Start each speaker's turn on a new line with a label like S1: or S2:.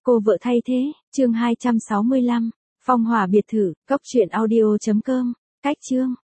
S1: Cô vợ thay thế, chương 265, phong hỏa biệt thự, cốc truyện audio.com, cách chương.